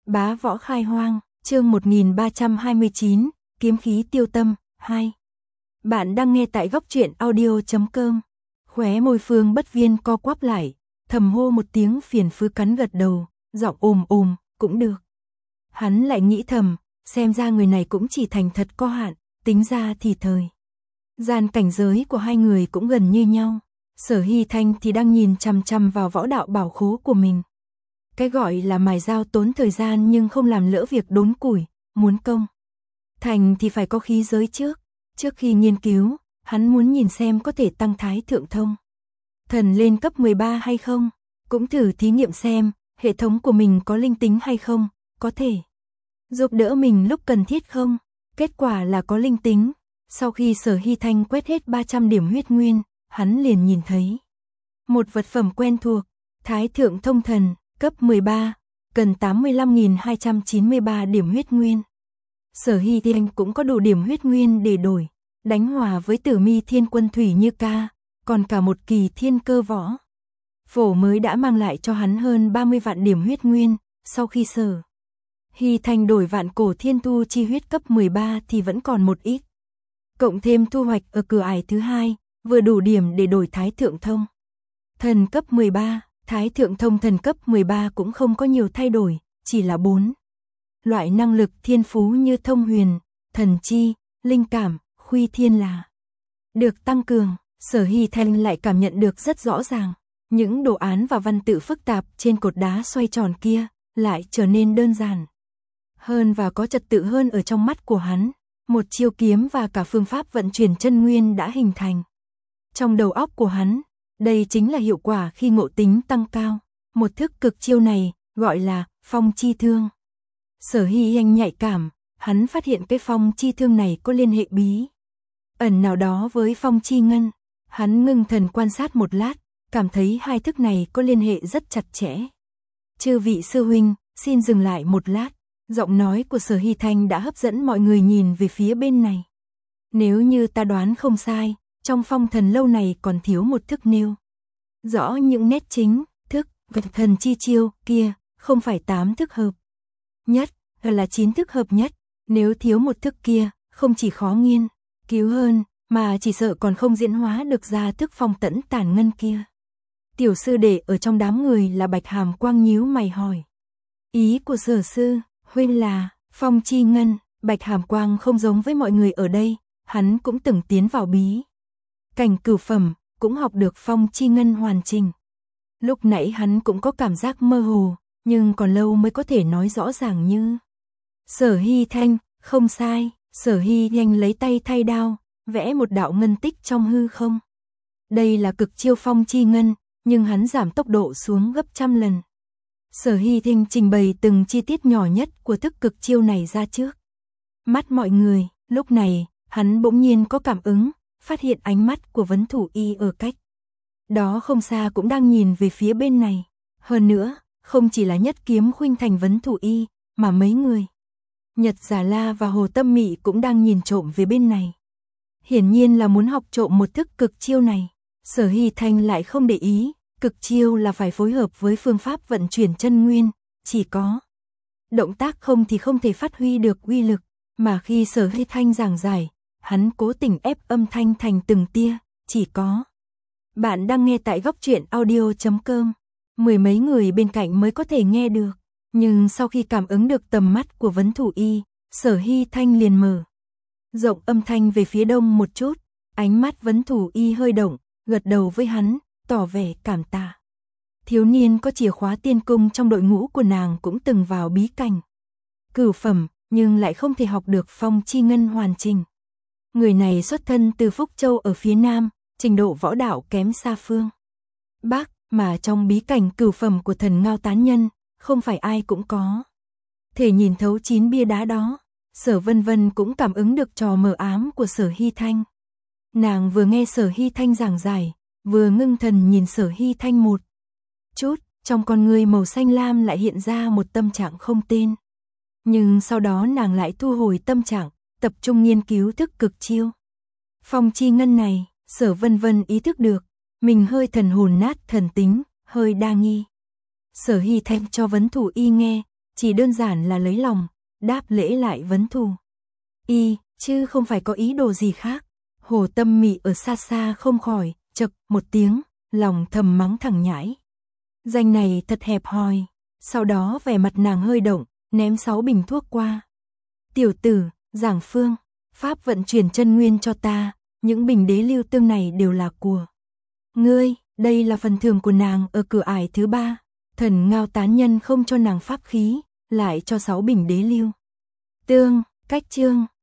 Bá võ khai hoang, chương 1329, kiếm khí tiêu tâm, 2. Bạn đang nghe tại góc truyện audio.com. Khóe môi Phương Bất Viên co quắp lại, thầm hô một tiếng phiền phức cắn gật đầu, giọng cũng được. Hắn lại nghĩ thầm, xem ra người này cũng chỉ thành thật có hạn, tính ra thì thời gian cảnh giới của hai người cũng gần như nhau. Sở Hy Thanh thì đang nhìn chằm chằm vào võ đạo bảo khố của mình. Cái gọi là mài dao tốn thời gian nhưng không làm lỡ việc đốn củi, muốn công thành thì phải có khí giới trước. Trước khi nghiên cứu, hắn muốn nhìn xem có thể tăng thái thượng thông thần lên cấp 13 hay không, cũng thử thí nghiệm xem hệ thống của mình có linh tính hay không, có thể giúp đỡ mình lúc cần thiết không. Kết quả là có linh tính. Sau khi Sở Hy Thanh quét hết 300 điểm huyết nguyên, hắn liền nhìn thấy một vật phẩm quen thuộc, thái thượng thông thần, cấp 13, cần 85.293 điểm huyết nguyên. Sở Hy Thanh cũng có đủ điểm huyết nguyên để đổi, đánh hòa với Tử Mi Thiên Quân Thủy Như Ca, còn cả một kỳ thiên cơ võ phổ mới đã mang lại cho hắn hơn 30 vạn điểm huyết nguyên. Sau khi Sở Hy Thanh đổi vạn cổ thiên tu chi huyết cấp 13 thì vẫn còn một ít. Cộng thêm thu hoạch ở cửa ải thứ hai, vừa đủ điểm để đổi thái thượng thông thần cấp 13. Thái thượng thông thần cấp 13 cũng không có nhiều thay đổi, chỉ là 4 loại năng lực thiên phú như thông huyền, thần chi, linh cảm, khuy thiên là được tăng cường. Sở Hy Thanh lại cảm nhận được rất rõ ràng, những đồ án và văn tự phức tạp trên cột đá xoay tròn kia lại trở nên đơn giản hơn và có trật tự hơn ở trong mắt của hắn. Một chiêu kiếm và cả phương pháp vận chuyển chân nguyên đã hình thành trong đầu óc của hắn. Đây chính là hiệu quả khi ngộ tính tăng cao. Một thức cực chiêu này gọi là phong chi thương. Sở Hy Thanh nhạy cảm, hắn phát hiện cái phong chi thương này có liên hệ bí ẩn nào đó với phong chi ngân. Hắn ngưng thần quan sát một lát, cảm thấy hai thức này có liên hệ rất chặt chẽ. Chư vị sư huynh, xin dừng lại một lát. Giọng nói của Sở Hy Thanh đã hấp dẫn mọi người nhìn về phía bên này. Nếu như ta đoán không sai, trong phong thần lâu này còn thiếu một thức nêu rõ những nét chính, thức, thần chi chiêu kia, không phải 8 thức hợp nhất, là 9 thức hợp nhất. Nếu thiếu một thức kia, không chỉ khó nghiên cứu hơn, mà chỉ sợ còn không diễn hóa được ra thức phong tẫn tản ngân kia. Tiểu sư đệ ở trong đám người là Bạch Hàm Quang nhíu mày hỏi. Ý của Sở sư huynh là phong chi ngân. Bạch Hàm Quang không giống với mọi người ở đây, hắn cũng từng tiến vào bí cảnh cửu phẩm, cũng học được phong chi ngân hoàn chỉnh. Lúc nãy hắn cũng có cảm giác mơ hồ, nhưng còn lâu mới có thể nói rõ ràng như. Sở Hy Thanh, không sai. Sở Hy Thanh lấy tay thay đao, vẽ một đạo ngân tích trong hư không. Đây là cực chiêu phong chi ngân, nhưng hắn giảm tốc độ xuống gấp trăm lần. Sở Hy Thanh trình bày từng chi tiết nhỏ nhất của thức cực chiêu này ra trước mắt mọi người. Lúc này, hắn bỗng nhiên có cảm ứng, phát hiện ánh mắt của Vấn Thủ Y ở cách đó không xa cũng đang nhìn về phía bên này. Hơn nữa, không chỉ là Nhất Kiếm Khuynh Thành Vấn Thủ Y, mà mấy người Nhật Giả La và Hồ Tâm Mị cũng đang nhìn trộm về bên này. Hiển nhiên là muốn học trộm một thức cực chiêu này. Sở Hy Thanh lại không để ý, cực chiêu là phải phối hợp với phương pháp vận chuyển chân nguyên, chỉ có động tác không thì không thể phát huy được uy lực. Mà khi Sở Hy Thanh giảng giải, hắn cố tình ép âm thanh thành từng tia, chỉ có. Bạn đang nghe tại góc truyện audio.com. Mười mấy người bên cạnh mới có thể nghe được. Nhưng sau khi cảm ứng được tầm mắt của Vấn Thủ Y, Sở Hy Thanh liền mở rộng âm thanh về phía đông một chút. Ánh mắt Vấn Thủ Y hơi động, gật đầu với hắn, tỏ vẻ cảm tạ. Thiếu niên có chìa khóa tiên cung trong đội ngũ của nàng cũng từng vào bí cảnh cửu phẩm, nhưng lại không thể học được phong chi ngân hoàn chỉnh. Người này xuất thân từ Phúc Châu ở phía Nam, trình độ võ đạo kém xa phương Bắc, mà trong bí cảnh cửu phẩm của Thần Ngao Tán Nhân, không phải ai cũng có thể nhìn thấu 9 bia đá đó. Sở Vân Vân cũng cảm ứng được trò mờ ám của Sở Hy Thanh. Nàng vừa nghe Sở Hy Thanh giảng giải, vừa ngưng thần nhìn Sở Hy Thanh một chút, trong con người màu xanh lam lại hiện ra một tâm trạng không tên. Nhưng sau đó nàng lại thu hồi tâm trạng, tập trung nghiên cứu thức cực chiêu phong chi ngân này. Sở Vân Vân ý thức được, mình hơi thần hồn nát thần tính, hơi đa nghi. Sở Hy Thanh cho Vấn Thủ Y nghe, chỉ đơn giản là lấy lòng, đáp lễ lại vấn thù. Chứ không phải có ý đồ gì khác. Hồ Tâm Mị ở xa xa không khỏi, chậc một tiếng, lòng thầm mắng thằng nhãi. Danh này thật hẹp hòi. Sau đó vẻ mặt nàng hơi động, ném 6 bình thuốc qua. Tiểu tử, Giảng Phương, pháp vận chuyển chân nguyên cho ta, những bình đế lưu tương này đều là của ngươi, đây là phần thưởng của nàng ở cửa ải thứ 3. Thần Ngao tán nhân không cho nàng pháp khí, lại cho 6 bình đế lưu tương. Cách chương